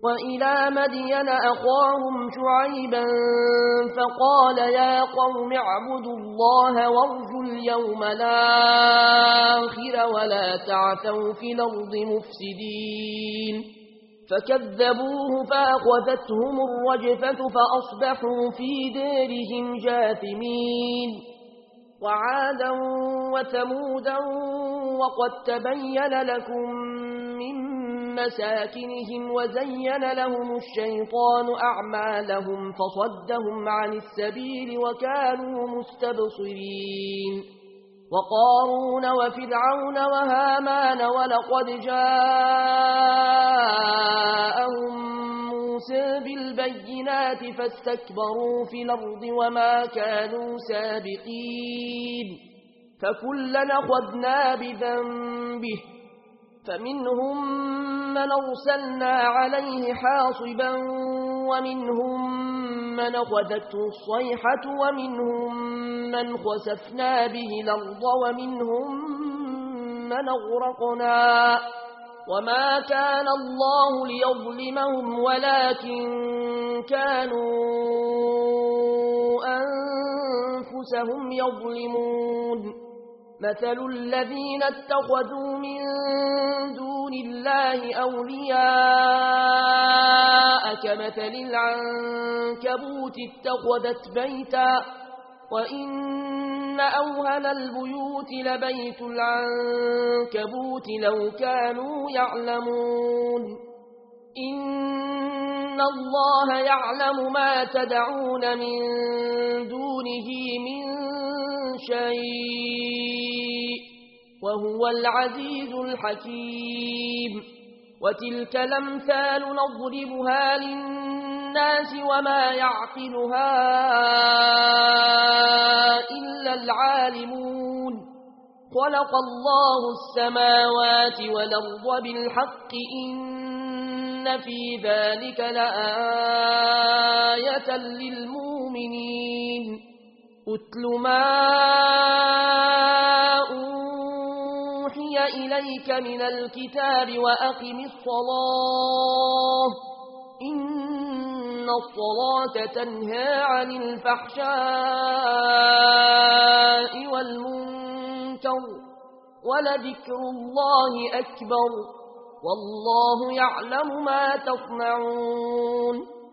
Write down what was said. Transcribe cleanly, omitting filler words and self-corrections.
وإلى مدين أخاهم شعيبا فقال يا قوم اعبدوا الله وارجوا اليوم الآخر ولا تعثوا في الأرض مفسدين فكذبوه فأخذتهم الرجفة فأصبحوا في دارهم جاثمين وعادا وثمودا وقد تبين لكم من مساكنهم وزين لهم الشيطان أعمالهم فصدهم عن السبيل وكانوا مستبصرين وقارون وفرعون وهامان ولقد جاءهم موسى بالبينات فاستكبروا في الأرض وما كانوا سابقين فكلا أخذنا بذنبه فمنهم من أرسلنا عليه حاصبا ومنهم من أخذته الصيحة ومنهم من خسفنا به الأرض ومنهم من أغرقنا وما كان الله ليظلمهم ولكن كانوا أنفسهم يظلمون مثل الذين اتخذوا من دون الله أولياء كمثل العنكبوت اتخذت بيتا وإن أوهن البيوت لبيت العنكبوت لو كانوا يعلمون إن الله يعلم ما تدعون من دونه من شيء وهو العزيز الحكيم وتلك الأمثال نضربها للناس وما يعقلها إلا العالمون خلق الله السماوات والأرض بالحق إن في ذلك لآية للمؤمنين أتل ما أوحي إليك من الكتاب وأقم الصلاة إن الصلاة تنهى عن الفحشاء والمنكر ولذكر الله أكبر والله يعلم ما تصنعون